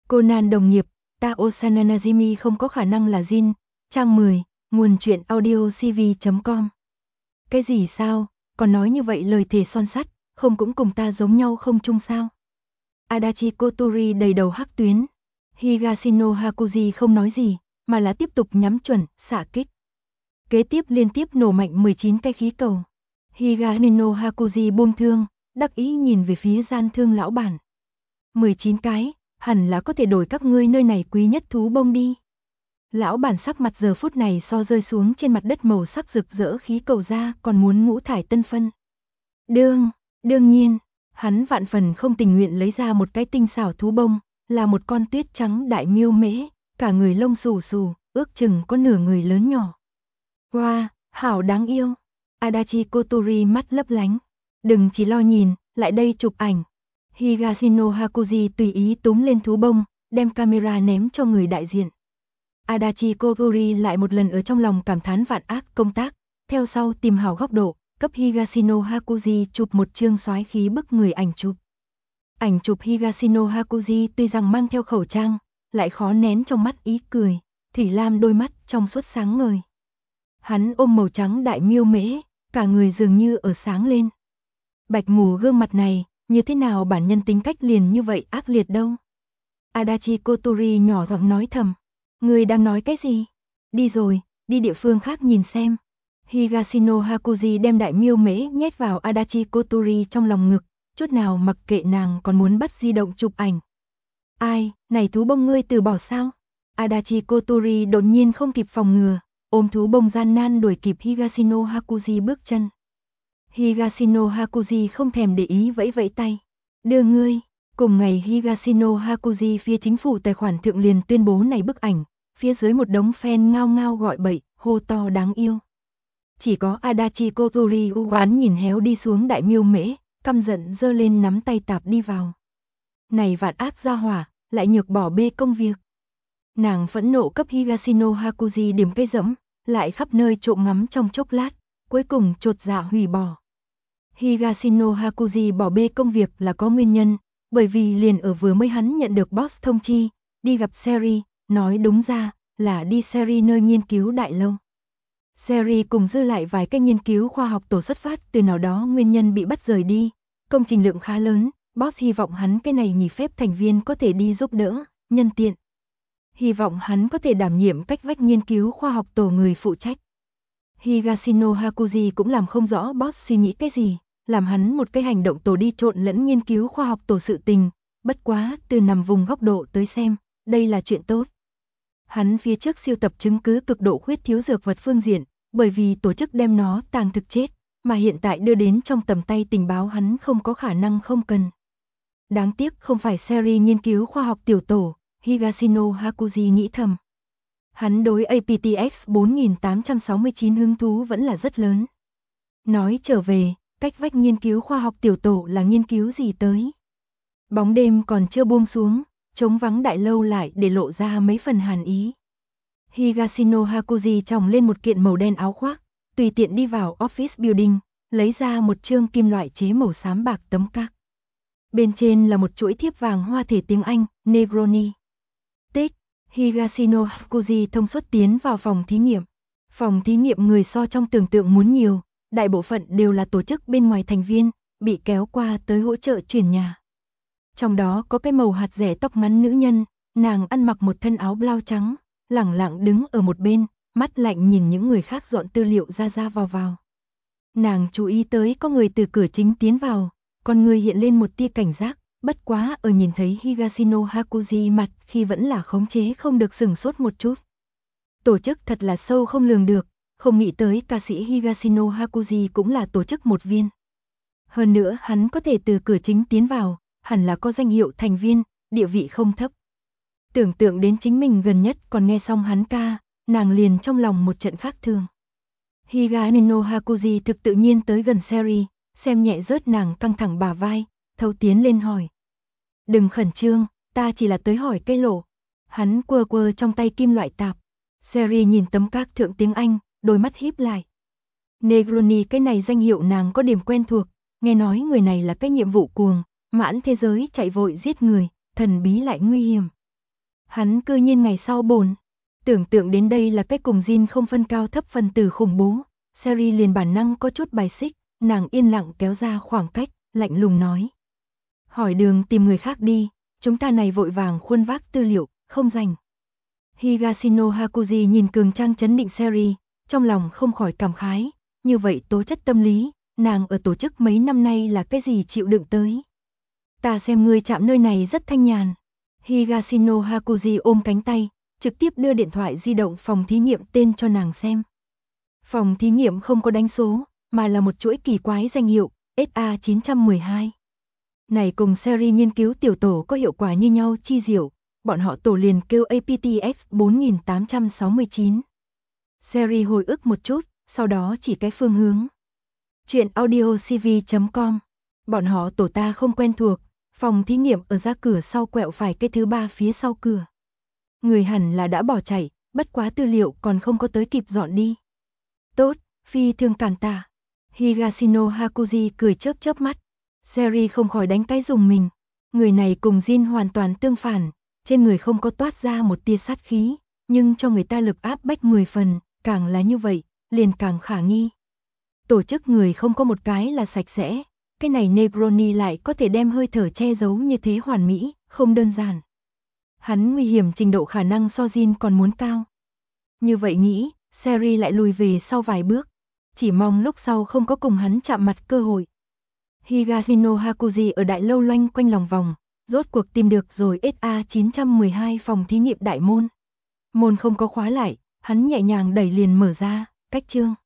Conan đồng nghiệp, Tao Sananajimi không có khả năng là Jin. Trang 10, nguồn truyện audio cv.com. Cái gì sao, còn nói như vậy lời thề son sắt, không cũng cùng ta giống nhau không chung sao? Adachi Kotori đầy đầu hắc tuyến. Higashino Hakuji không nói gì, mà là tiếp tục nhắm chuẩn, xạ kích. Kế tiếp liên tiếp nổ mạnh 19 cái khí cầu. Higashino Hakuji buông thương, đắc ý nhìn về phía gian thương lão bản. 19 cái, hẳn là có thể đổi các ngươi nơi này quý nhất thú bông đi. Lão bản sắc mặt giờ phút này so rơi xuống trên mặt đất màu sắc rực rỡ khí cầu ra còn muốn ngũ thải tân phân. Đương nhiên, hắn vạn phần không tình nguyện lấy ra một cái tinh xảo thú bông, là một con tuyết trắng đại miêu mễ, cả người lông xù xù, ước chừng có nửa người lớn nhỏ. Wow, hảo đáng yêu. Adachi Kotori mắt lấp lánh. Đừng chỉ lo nhìn, lại đây chụp ảnh. Higashino Hakuji tùy ý túm lên thú bông, đem camera ném cho người đại diện. Adachi Kotori lại một lần ở trong lòng cảm thán vạn ác công tác, theo sau tìm hảo góc độ, cấp Higashino Hakuji chụp một chương soái khí bức người ảnh chụp. Ảnh chụp Higashino Hakuji tuy rằng mang theo khẩu trang, lại khó nén trong mắt ý cười, thủy lam đôi mắt trong suốt sáng ngời. Hắn ôm màu trắng đại miêu mễ, cả người dường như ở sáng lên. Bạch mù gương mặt này, như thế nào bản nhân tính cách liền như vậy ác liệt đâu. Adachi Kotori nhỏ giọng nói thầm. Người đang nói cái gì? Đi rồi, đi địa phương khác nhìn xem. Higashino Hakuji đem đại miêu mễ nhét vào Adachi Kotori trong lòng ngực, chút nào mặc kệ nàng còn muốn bắt di động chụp ảnh. Ai, này thú bông ngươi từ bỏ sao? Adachi Kotori đột nhiên không kịp phòng ngừa, ôm thú bông gian nan đuổi kịp Higashino Hakuji bước chân. Higashino Hakuji không thèm để ý vẫy vẫy tay. Đưa ngươi. Cùng ngày Higashino Hakuji phía chính phủ tài khoản thượng liền tuyên bố này bức ảnh, phía dưới một đống fan ngao ngao gọi bậy, hô to đáng yêu. Chỉ có Adachi Kotori u oán nhìn héo đi xuống đại miêu mễ, căm giận giơ lên nắm tay tạp đi vào. Này vạn ác gia hỏa, lại nhược bỏ bê công việc. Nàng phẫn nộ cấp Higashino Hakuji điểm cây dẫm, lại khắp nơi trộm ngắm trong chốc lát, cuối cùng chột dạ hủy bỏ. Higashino Hakuji bỏ bê công việc là có nguyên nhân, bởi vì liền ở vừa mới hắn nhận được boss thông chi, đi gặp Seri, nói đúng ra là đi Seri nơi nghiên cứu đại lâu. Seri cùng dư lại vài cái nghiên cứu khoa học tổ xuất phát từ nào đó nguyên nhân bị bắt rời đi, công trình lượng khá lớn, boss hy vọng hắn cái này nghỉ phép thành viên có thể đi giúp đỡ, nhân tiện. Hy vọng hắn có thể đảm nhiệm cách vách nghiên cứu khoa học tổ người phụ trách. Higashino Hakuji cũng làm không rõ boss suy nghĩ cái gì, làm hắn một cái hành động tổ đi trộn lẫn nghiên cứu khoa học tổ sự tình, bất quá từ nằm vùng góc độ tới xem, đây là chuyện tốt. Hắn phía trước siêu tập chứng cứ cực độ khuyết thiếu dược vật phương diện, bởi vì tổ chức đem nó tàng thực chết, mà hiện tại đưa đến trong tầm tay tình báo hắn không có khả năng không cần. Đáng tiếc không phải Seri nghiên cứu khoa học tiểu tổ, Higashino Hakuji nghĩ thầm. Hắn đối APTX 4869 hứng thú vẫn là rất lớn. Nói trở về, cách vách nghiên cứu khoa học tiểu tổ là nghiên cứu gì tới? Bóng đêm còn chưa buông xuống, trống vắng đại lâu lại để lộ ra mấy phần hàn ý. Higashino Hakuji tròng lên một kiện màu đen áo khoác, tùy tiện đi vào office building, lấy ra một chương kim loại chế màu xám bạc tấm các. Bên trên là một chuỗi thiếp vàng hoa thể tiếng Anh, Negroni. Tích, Higashino Hakuji thông suốt tiến vào phòng thí nghiệm. Phòng thí nghiệm người so trong tưởng tượng muốn nhiều, đại bộ phận đều là tổ chức bên ngoài thành viên, bị kéo qua tới hỗ trợ chuyển nhà. Trong đó có cái màu hạt rẻ tóc ngắn nữ nhân, nàng ăn mặc một thân áo blau trắng, lẳng lặng đứng ở một bên, mắt lạnh nhìn những người khác dọn tư liệu ra vào. Nàng chú ý tới có người từ cửa chính tiến vào, con người hiện lên một tia cảnh giác, bất quá ở nhìn thấy Higashino Hakuji mặt khi vẫn là khống chế không được sửng sốt một chút. Tổ chức thật là sâu không lường được, không nghĩ tới ca sĩ Higashino Hakuji cũng là tổ chức một viên. Hơn nữa hắn có thể từ cửa chính tiến vào, hẳn là có danh hiệu thành viên, địa vị không thấp. Tưởng tượng đến chính mình gần nhất còn nghe xong hắn ca, nàng liền trong lòng một trận khác thường. Higashino Hakuji thực tự nhiên tới gần Seri, xem nhẹ rớt nàng căng thẳng bả vai, thâu tiến lên hỏi. Đừng khẩn trương, ta chỉ là tới hỏi cây lộ. Hắn quơ trong tay kim loại tạp. Seri nhìn tấm các thượng tiếng Anh, đôi mắt híp lại. Negroni cái này danh hiệu nàng có điểm quen thuộc, nghe nói người này là cái nhiệm vụ cuồng, mãn thế giới chạy vội giết người, thần bí lại nguy hiểm. Hắn cư nhiên ngày sau bồn. Tưởng tượng đến đây là cách cùng Jin không phân cao thấp phần tử khủng bố, Sherry liền bản năng có chút bài xích, nàng yên lặng kéo ra khoảng cách, lạnh lùng nói. Hỏi đường tìm người khác đi, chúng ta này vội vàng khuôn vác tư liệu, không rảnh. Higashino Hakuji nhìn cường trang trấn định Sherry, trong lòng không khỏi cảm khái, như vậy tố chất tâm lý, nàng ở tổ chức mấy năm nay là cái gì chịu đựng tới. Ta xem ngươi chạm nơi này rất thanh nhàn. Higashino Hakuji ôm cánh tay, trực tiếp đưa điện thoại di động phòng thí nghiệm tên cho nàng xem. Phòng thí nghiệm không có đánh số, mà là một chuỗi kỳ quái danh hiệu, SA912. Này cùng Sherry nghiên cứu tiểu tổ có hiệu quả như nhau chi diệu, bọn họ tổ liền kêu APTX 4869. Sherry hồi ức một chút, sau đó chỉ cái phương hướng. Chuyện audiocv.com. Bọn họ tổ ta không quen thuộc, phòng thí nghiệm ở ra cửa sau quẹo phải cái thứ 3 phía sau cửa. Người hẳn là đã bỏ chạy, bất quá tư liệu còn không có tới kịp dọn đi. Tốt, phi thường cảm tạ. Higashino Hakuji cười chớp chớp mắt. Sherry không khỏi đánh cái dùng mình. Người này cùng Jin hoàn toàn tương phản, trên người không có toát ra một tia sát khí, nhưng cho người ta lực áp bách 10 phần, càng là như vậy, liền càng khả nghi. Tổ chức người không có một cái là sạch sẽ, cái này Negroni lại có thể đem hơi thở che giấu như thế hoàn mỹ, không đơn giản. Hắn nguy hiểm trình độ khả năng so Jin còn muốn cao. Như vậy nghĩ, Sherry lại lùi về sau vài bước, chỉ mong lúc sau không có cùng hắn chạm mặt cơ hội. Higashino Hakuji ở đại lâu loanh quanh lòng vòng, rốt cuộc tìm được rồi SA912 phòng thí nghiệm đại môn. Môn không có khóa lại, hắn nhẹ nhàng đẩy liền mở ra, cách chương.